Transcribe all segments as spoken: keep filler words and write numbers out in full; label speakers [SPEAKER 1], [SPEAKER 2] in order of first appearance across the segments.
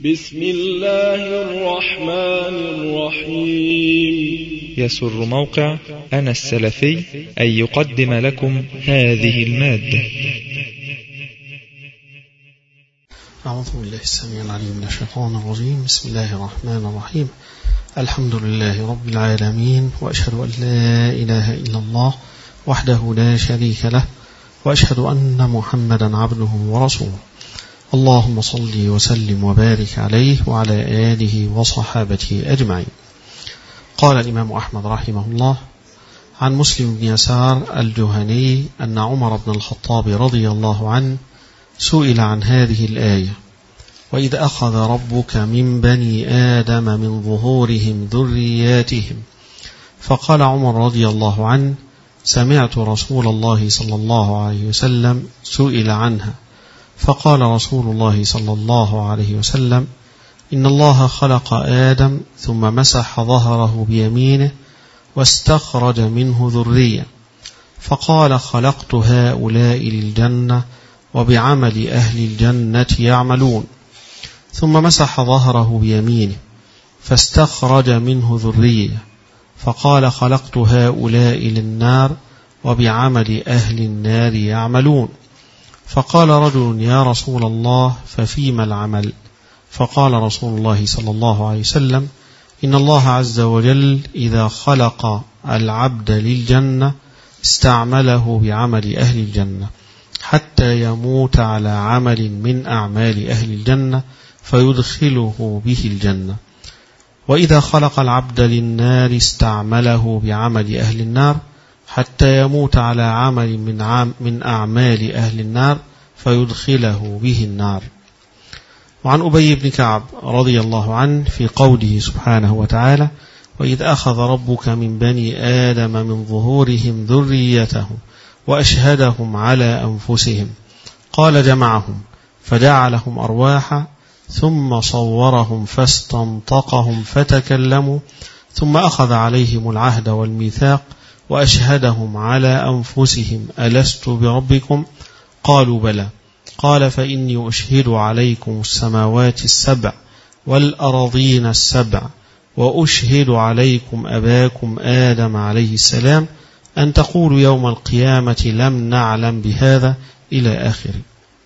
[SPEAKER 1] بسم الله الرحمن الرحيم.
[SPEAKER 2] يسر موقع أنا السلفي أن يقدم لكم هذه المادة.
[SPEAKER 3] أعوذ بالله السميع العليم من الشيطان الرجيم. بسم الله الرحمن الرحيم. الحمد لله رب العالمين، وأشهد أن لا إله إلا الله وحده لا شريك له، وأشهد أن محمدا عبده ورسوله. اللهم صل وسلم وبارك عليه وعلى آله وصحابته أجمعين. قال الإمام أحمد رحمه الله عن مسلم بن يسار الجهني أن عمر بن الخطاب رضي الله عنه سئل عن هذه الآية: وإذ أخذ ربك من بني آدم من ظهورهم ذرياتهم. فقال عمر رضي الله عنه: سمعت رسول الله صلى الله عليه وسلم سئل عنها، فقال رسول الله صلى الله عليه وسلم: إن الله خلق آدم ثم مسح ظهره بيمينه واستخرج منه ذرية، فقال: خلقت هؤلاء للجنة وبعمل أهل الجنة يعملون. ثم مسح ظهره بيمينه فاستخرج منه ذرية، فقال: خلقت هؤلاء للنار وبعمل أهل النار يعملون. فقال رجل: يا رسول الله، ففيما العمل؟ فقال رسول الله صلى الله عليه وسلم: إن الله عز وجل إذا خلق العبد للجنة استعمله بعمل أهل الجنة حتى يموت على عمل من أعمال أهل الجنة فيدخله به الجنة، وإذا خلق العبد للنار استعمله بعمل أهل النار حتى يموت على عمل من, عام من أعمال أهل النار فيدخله به النار. وعن أبي بن كعب رضي الله عنه في قوله سبحانه وتعالى: وإذ أخذ ربك من بني آدم من ظهورهم ذريتهم وأشهدهم على أنفسهم، قال: جمعهم فجعلهم أرواحا ثم صورهم فاستنطقهم فتكلموا، ثم أخذ عليهم العهد والميثاق وأشهدهم على أنفسهم: ألست بربكم؟ قالوا: بلى. قال: فإني أشهد عليكم السماوات السبع والأراضين السبع، وأشهد عليكم أباكم آدم عليه السلام أن تقولوا يوم القيامة لم نعلم بهذا، إلى آخره.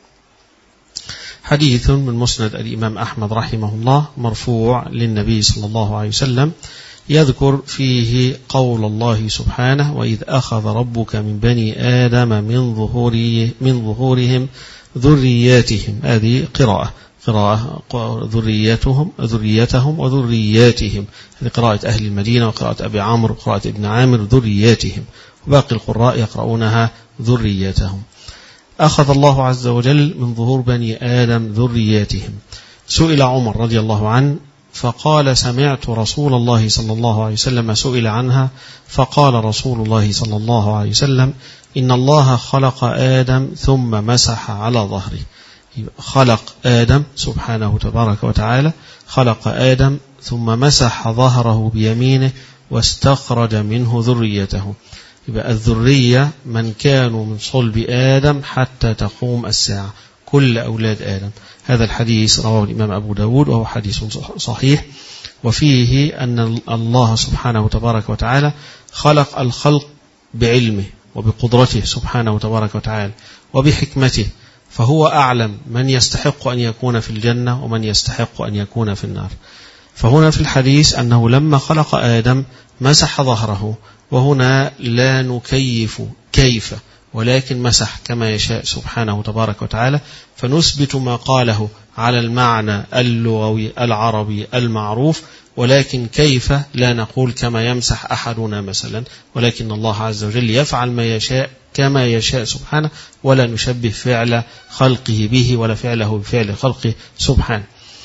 [SPEAKER 3] حديث من مسند الإمام أحمد رحمه الله مرفوع للنبي صلى الله عليه وسلم، يذكر فيه قول الله سبحانه: وإذ أخذ ربك من بني آدم من ظهوره من ظهورهم ذرياتهم. هذه قراءة قراءة ذريتهم ذريتهم وذرياتهم، هذه قراءة أهل المدينة، وقراءة أبي عمرو وقراءة ابن عامر ذرياتهم، وباقي القراء يقرؤونها ذريتهم. أخذ الله عز وجل من ظهور بني آدم ذرياتهم. سئل عمر رضي الله عنه فقال: سمعت رسول الله صلى الله عليه وسلم سئل عنها، فقال رسول الله صلى الله عليه وسلم: إن الله خلق آدم ثم مسح على ظهره. خلق آدم سبحانه تبارك وتعالى، خلق آدم ثم مسح ظهره بيمينه واستخرج منه ذريته. يبقى الذرية من كانوا من صلب آدم حتى تقوم الساعة، كل أولاد آدم. هذا الحديث رواه الإمام أبو داود وهو حديث صحيح، وفيه أن الله سبحانه تبارك وتعالى خلق الخلق بعلمه وبقدرته سبحانه تبارك وتعالى وبحكمته، فهو أعلم من يستحق أن يكون في الجنة ومن يستحق أن يكون في النار. فهنا في الحديث أنه لما خلق آدم مسح ظهره، وهنا لا نكيف كيف، ولكن مسح كما يشاء سبحانه تبارك وتعالى، فنثبت ما قاله على المعنى اللغوي العربي المعروف، ولكن كيف لا نقول كما يمسح أحدنا مثلا، ولكن الله عز وجل يفعل ما يشاء كما يشاء سبحانه، ولا نشبه فعل خلقه به ولا فعله بفعل خلقه سبحانه.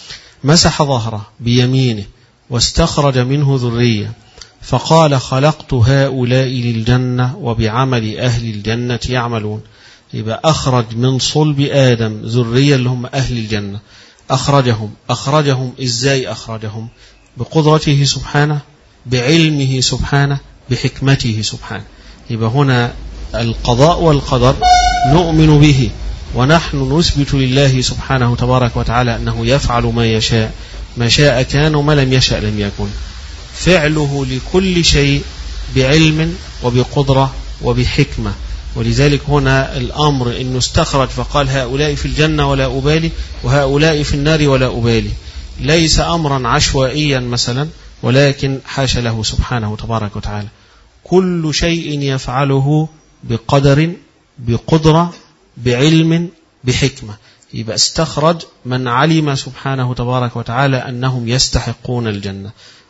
[SPEAKER 3] مسح ظهره بيمينه واستخرج منه ذرية، فقال: خلقت هؤلاء للجنة وبعمل أهل الجنة يعملون. يبقى أخرج من صلب آدم ذرية اللي هم أهل الجنة، أخرجهم أخرجهم إزاي أخرجهم؟ بقدرته سبحانه، بعلمه سبحانه، بحكمته سبحانه. يبقى هنا القضاء والقدر نؤمن به ونحن نثبت لله سبحانه تبارك وتعالى أنه يفعل ما يشاء، ما شاء كان وما لم يشاء لم يكن. فعله لكل شيء بعلم وبقدرة وبحكمة. ولذلك هنا الأمر إنه استخرج فقال هؤلاء في الجنة ولا أبالي وهؤلاء في النار ولا أبالي، ليس أمرا عشوائيا مثلا، ولكن حاشا له سبحانه تبارك وتعالى، كل شيء يفعله بقدر بقدرة بعلم بحكمة. يبقى استخرج من علم سبحانه تبارك وتعالى أنهم يستحقون الجنة،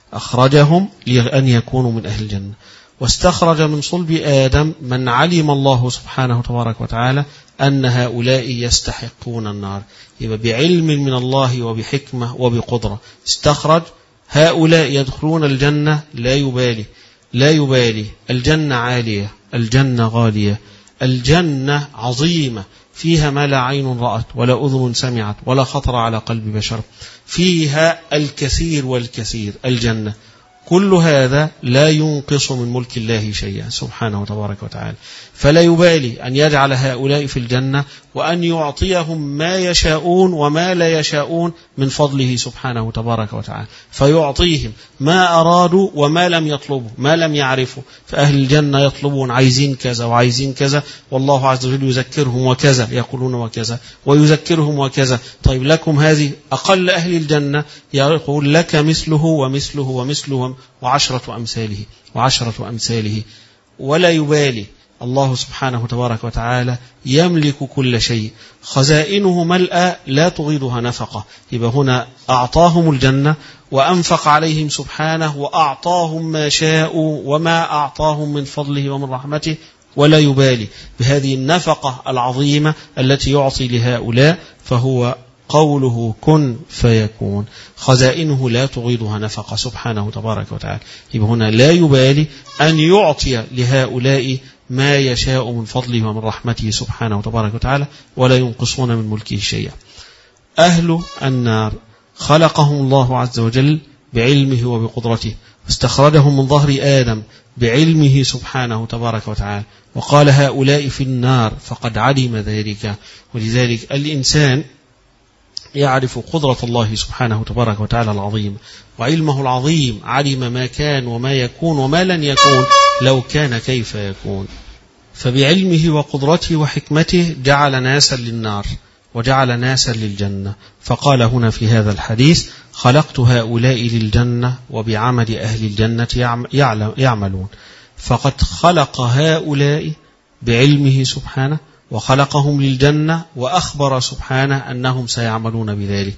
[SPEAKER 3] أخرجهم لأن يكونوا من أهل الجنة. واستخرج من صلب آدم من علم الله سبحانه تبارك وتعالى أن هؤلاء يستحقون النار. يبقى بعلم من الله وبحكمة وبقدرة استخرج هؤلاء يدخلون الجنة لا يبالي، لا يبالي. الجنة عالية، الجنة غالية، الجنة عظيمة، فيها ما لا عين رأت ولا أذن سمعت ولا خطر على قلب بشر، فيها الكثير والكثير. الجنة كل هذا لا ينقص من ملك الله شيئا سبحانه تبارك وتعالى، فلا يبالي أن يجعل هؤلاء في الجنة وأن يعطيهم ما يشاءون وما لا يشاءون من فضله سبحانه تبارك وتعالى، فيعطيهم ما أرادوا وما لم يطلبوا، ما لم يعرفوا. فأهل الجنة يطلبون عايزين كذا وعايزين كذا، والله عز وجل يذكرهم وكذا، يقولون وكذا ويذكرهم وكذا. طيب لكم هذه، أقل أهل الجنة يقول لك مثله ومثله ومثله وعشرة أمثاله وعشرة أمثاله، ولا يبالي. الله سبحانه تبارك وتعالى يملك كل شيء، خزائنه ملأى لا تغيضها نفقة. يبقى هنا أعطاهم الجنة وأنفق عليهم سبحانه وأعطاهم ما شاءوا وما أعطاهم من فضله ومن رحمته، ولا يبالي بهذه النفقة العظيمة التي يعطي لهؤلاء. فهو قوله كن فيكون، خزائنه لا تغيضها نفقة سبحانه تبارك وتعالى. يبقى هنا لا يبالي أن يعطي لهؤلاء ما يشاء من فضله ومن رحمته سبحانه تبارك وتعالى، ولا ينقصون من ملكه شيئا. أهل النار خلقهم الله عز وجل بعلمه وبقدرته، واستخرجهم من ظهر آدم بعلمه سبحانه تبارك وتعالى، وقال هؤلاء في النار فقد علم ذلك. ولذلك الإنسان يعرف قدرة الله سبحانه تبارك وتعالى العظيم وعلمه العظيم، علم ما كان وما يكون وما لن يكون لو كان كيف يكون. فبعلمه وقدرته وحكمته جعل ناسا للنار وجعل ناسا للجنة. فقال هنا في هذا الحديث خلقت هؤلاء للجنة وبعمل أهل الجنة يعملون. فقد خلق هؤلاء بعلمه سبحانه وخلقهم للجنة، وأخبر سبحانه أنهم سيعملون بذلك.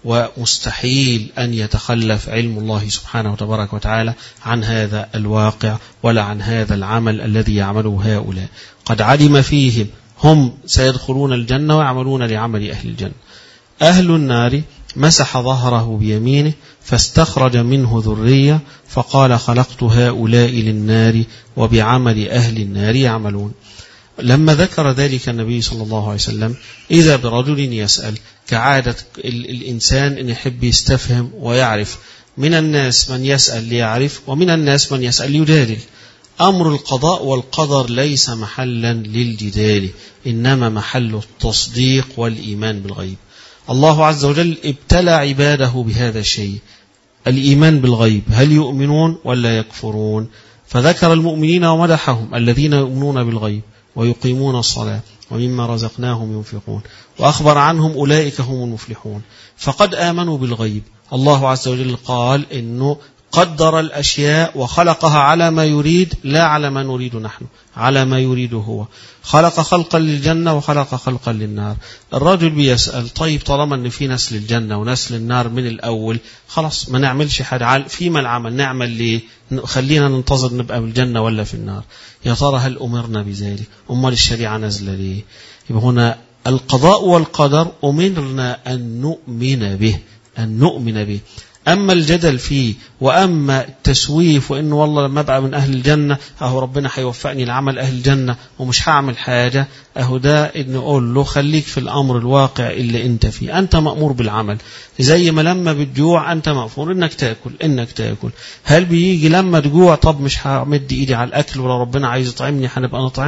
[SPEAKER 3] ومستحيل أن يتخلف علم الله سبحانه وتبارك وتعالى عن هذا الواقع ولا عن هذا العمل الذي يعمله هؤلاء. قد علم فيهم هم سيدخلون الجنة ويعملون لعمل أهل الجنة. أهل النار مسح ظهره بيمينه فاستخرج منه ذرية فقال خلقت هؤلاء للنار وبعمل أهل النار يعملون. لما ذكر ذلك النبي صلى الله عليه وسلم إذا برجل يسأل، كعادة الإنسان إن يحب يستفهم ويعرف. من الناس من يسأل ليعرف، ومن الناس من يسأل ليجادل. أمر القضاء والقدر ليس محلا للجدال، إنما محل التصديق والإيمان بالغيب. الله عز وجل ابتلى عباده بهذا الشيء، الإيمان بالغيب، هل يؤمنون ولا يكفرون؟ فذكر المؤمنين ومدحهم الذين يؤمنون بالغيب ويقيمون الصلاة ومما رزقناهم ينفقون، وأخبر عنهم أولئك هم المفلحون. فقد آمنوا بالغيب. الله عز وجل قال إنه قدر الأشياء وخلقها على ما يريد، لا على ما نريد نحن، على ما يريد هو. خلق خلقا للجنة وخلق خلقا للنار. الرجل بيسأل طيب طالما أن في ناس للجنة وناس للنار من الأول، خلاص ما نعملش حاجة، فيما العمل نعمل ليه؟ خلينا ننتظر نبقى بالجنة ولا في النار؟ يا ترى هل أمرنا بذلك؟ أمال الشريعة نزل ليه؟ يبقى هنا القضاء والقدر أمرنا أن نؤمن به، أن نؤمن به. أما الجدل فيه وأما التسويف وإنه والله لما أبقى من أهل الجنة أهو ربنا حيوفقني لعمل أهل الجنة ومش هعمل حاجة، أهو ده إن أقول له خليك في الأمر الواقع اللي أنت فيه. أنت مأمور بالعمل، زي ما لما بتجوع أنت مأمور إنك تأكل، إنك تأكل. هل بيجي لما تجوع طب مش همد إيدي على الأكل ولا ربنا عايز يطعمني هنبقى نطعم؟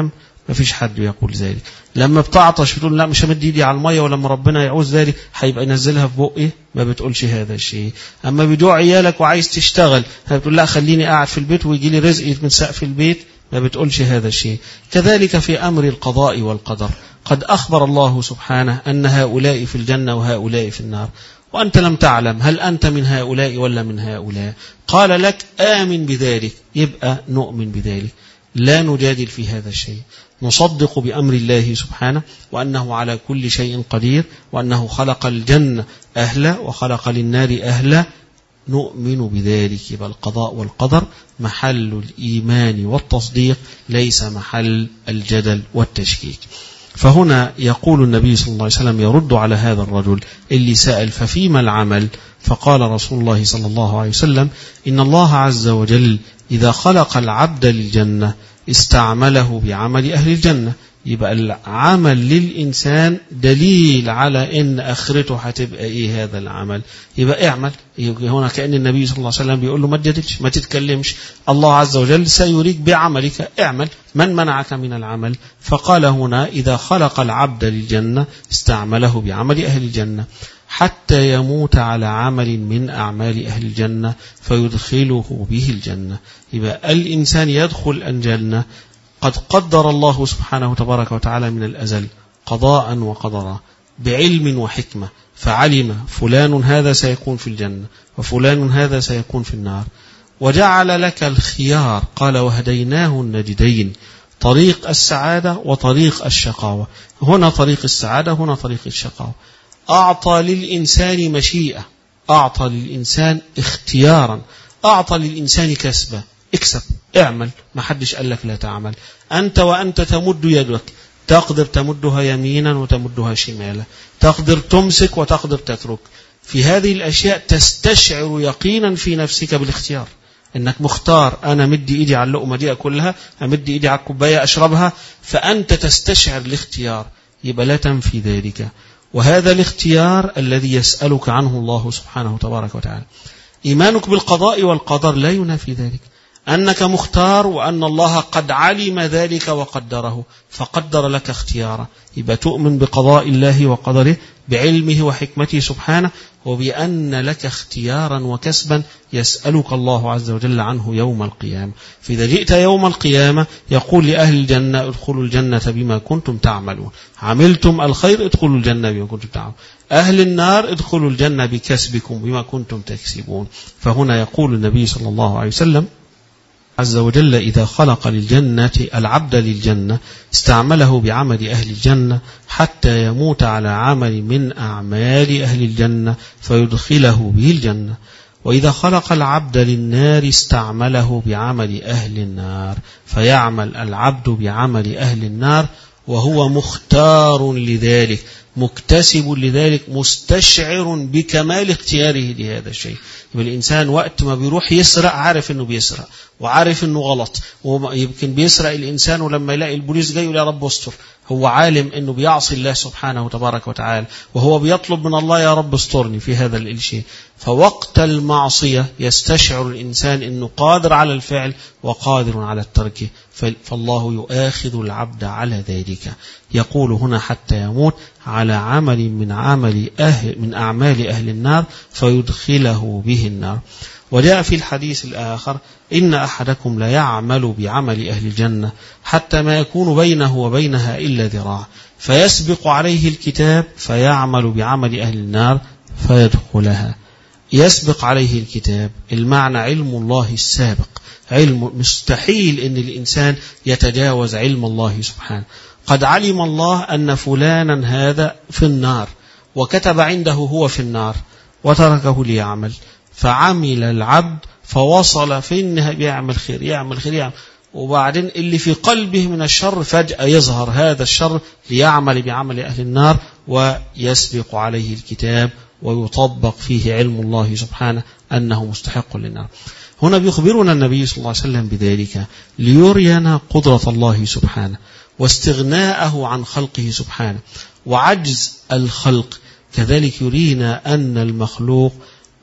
[SPEAKER 3] ما فيش حد يقول ذلك. لما بتعطش بتقول لا مش همد ايدي على الميه، ولما ربنا يعوز ذلك هيبقى ينزلها في بقي، ما بتقولش هذا الشيء. اما بيدوع عيالك وعايز تشتغل بتقول لا خليني قاعد في البيت ويجي لي رزقي من سقف البيت، ما بتقولش هذا الشيء. كذلك في امر القضاء والقدر، قد اخبر الله سبحانه ان هؤلاء في الجنه وهؤلاء في النار، وأنت لم تعلم هل أنت من هؤلاء ولا من هؤلاء. قال لك آمن بذلك، يبقى نؤمن بذلك، لا نجادل في هذا الشيء، نصدق بأمر الله سبحانه وأنه على كل شيء قدير، وأنه خلق الجنة أهلا وخلق للنار أهلا، نؤمن بذلك. يبقى القضاء والقدر محل الإيمان والتصديق، ليس محل الجدل والتشكيك. فهنا يقول النبي صلى الله عليه وسلم يرد على هذا الرجل اللي سأل ففيما العمل؟ فقال رسول الله صلى الله عليه وسلم إن الله عز وجل إذا خلق العبد للجنة استعمله بعمل أهل الجنة. يبقى العمل للإنسان دليل على إن آخرته هتبقى إيه هذا العمل، يبقى اعمل. هنا كأن النبي صلى الله عليه وسلم بيقول له ما تجادلش، ما تتكلمش، الله عز وجل سيريك بعملك، اعمل، من منعك من العمل؟ فقال هنا إذا خلق العبد للجنة استعمله بعمل أهل الجنة حتى يموت على عمل من أعمال أهل الجنة فيدخله به الجنة. يبقى الإنسان يدخل الجنة قد قدر الله سبحانه تبارك وتعالى من الأزل قضاء وقدرا بعلم وحكمة، فعلم فلان هذا سيكون في الجنة وفلان هذا سيكون في النار، وجعل لك الخيار. قال وهديناه النجدين، طريق السعادة وطريق الشقاوة، هنا طريق السعادة هنا طريق الشقاوة. أعطى للإنسان مشيئة، أعطى للإنسان اختيارا، أعطى للإنسان كسبة، اكسب، اعمل، ما حدش قال لك لا تعمل. أنت وأنت تمد يدك، تقدر تمدها يمينا وتمدها شمالا، تقدر تمسك وتقدر تترك. في هذه الأشياء تستشعر يقينا في نفسك بالاختيار، إنك مختار، أنا مدي إيدي على اللقمة دي أكلها، أمدي إيدي على الكوباية أشربها، فأنت تستشعر الاختيار، يبقى لا تنفي ذلك. وهذا الاختيار الذي يسألك عنه الله سبحانه تبارك وتعالى. إيمانك بالقضاء والقدر لا ينافي ذلك، أنك مختار وأن الله قد علم ذلك وقدره فقدر لك اختيارا. يبقى تؤمن بقضاء الله وقدره بعلمه وحكمته سبحانه، وبأن لك اختيارا وكسبا يسألك الله عز وجل عنه يوم القيامة. فإذا جئت يوم القيامة يقول لأهل الجنة ادخلوا الجنة بما كنتم تعملون، عملتم الخير ادخلوا الجنة بما كنتم تعملون. أهل النار ادخلوا الجنة بكسبكم بما كنتم تكسبون. فهنا يقول النبي صلى الله عليه وسلم عز وجل إذا خلق للجنة العبد للجنة استعمله بعمل أهل الجنة حتى يموت على عمل من أعمال أهل الجنة فيدخله به الجنة. وإذا خلق العبد للنار استعمله بعمل أهل النار فيعمل العبد بعمل أهل النار وهو مختار لذلك، مكتسب لذلك، مستشعر بكمال اختياره لهذا الشيء. يبقى الإنسان وقت ما بيروح يسرق عارف إنه بيسرق وعارف إنه غلط، ويمكن بيسرق الإنسان ولما يلاقي البوليس جاي يقول يا رب استر، هو عالم إنه بيعصي الله سبحانه تبارك وتعالى، وهو بيطلب من الله يا رب استرني في هذا الشيء. فوقت المعصية يستشعر الإنسان إنه قادر على الفعل وقادر على الترك، فالله يؤاخذ العبد على ذلك. يقول هنا حتى يموت على عمل من عمل أهل من أعمال أهل النار فيدخله به النار. وجاء في الحديث الآخر إن أحدكم لا يعمل بعمل أهل الجنة حتى ما يكون بينه وبينها إلا ذراع فيسبق عليه الكتاب فيعمل بعمل أهل النار فيدخلها. يسبق عليه الكتاب، المعنى علم الله السابق، علم مستحيل أن الإنسان يتجاوز علم الله سبحانه. قد علم الله أن فلانا هذا في النار وكتب عنده هو في النار وتركه ليعمل، فعمل العبد فوصل في النهاية يعمل خير يعمل خير يعمل، وبعدين اللي في قلبه من الشر فجأة يظهر هذا الشر ليعمل بعمل أهل النار ويسبق عليه الكتاب ويطبق فيه علم الله سبحانه أنه مستحق للنار. هنا بيخبرنا النبي صلى الله عليه وسلم بذلك ليرينا قدرة الله سبحانه واستغناءه عن خلقه سبحانه وعجز الخلق، كذلك يرينا أن المخلوق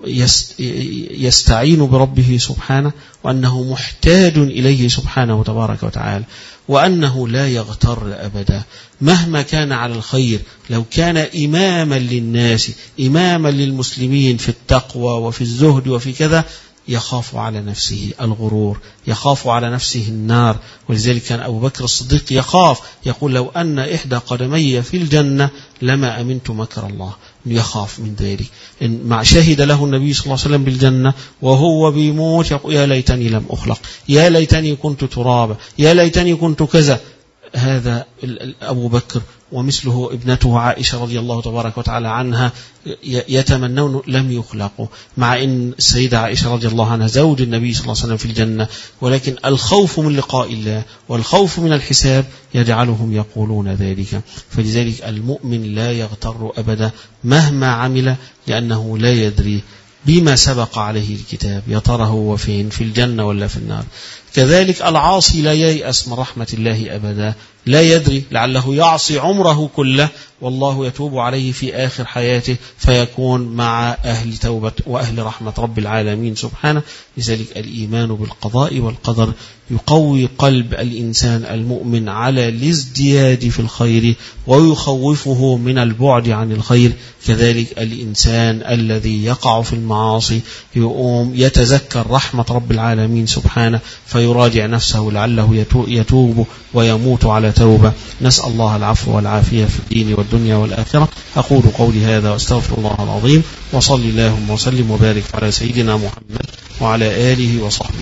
[SPEAKER 3] يستعين بربه سبحانه، وأنه محتاج إليه سبحانه تبارك وتعالى، وأنه لا يغتر أبدا مهما كان على الخير. لو كان إماما للناس إماما للمسلمين في التقوى وفي الزهد وفي كذا، يخاف على نفسه الغرور، يخاف على نفسه النار. ولذلك كان أبو بكر الصديق يخاف، يقول لو أن إحدى قدمي في الجنة لما أمنت مكر الله. يخاف من ذلك. إن مع شهد له النبي صلى الله عليه وسلم بالجنة وهو بيموت يقول يا ليتني لم أخلق، يا ليتني كنت ترابا، يا ليتني كنت كذا. هذا أبو بكر ومثله ابنته عائشة رضي الله تبارك وتعالى عنها يتمنون لم يخلقوا، مع أن السيدة عائشة رضي الله عنها زوج النبي صلى الله عليه وسلم في الجنة، ولكن الخوف من لقاء الله والخوف من الحساب يجعلهم يقولون ذلك. فلذلك المؤمن لا يغتر أبدا مهما عمل، لأنه لا يدري بما سبق عليه الكتاب، يا ترى هو فين، في الجنة ولا في النار. كذلك العاصي لا ييأس من رحمة الله أبدا، لا يدري لعله يعصي عمره كله والله يتوب عليه في آخر حياته فيكون مع أهل توبة وأهل رحمة رب العالمين سبحانه. لذلك الإيمان بالقضاء والقدر يقوي قلب الإنسان المؤمن على الازدياد في الخير ويخوفه من البعد عن الخير. كذلك الإنسان الذي يقع في المعاصي يقوم يتذكر رحمة رب العالمين سبحانه فيراجع نفسه لعله يتوب ويموت على توبة. نسأل الله العفو والعافية في الدين والدنيا والآخرة. أقول قولي هذا واستغفر الله العظيم، وصلي اللهم وسلم وبارك على سيدنا محمد وعلى آله وصحبه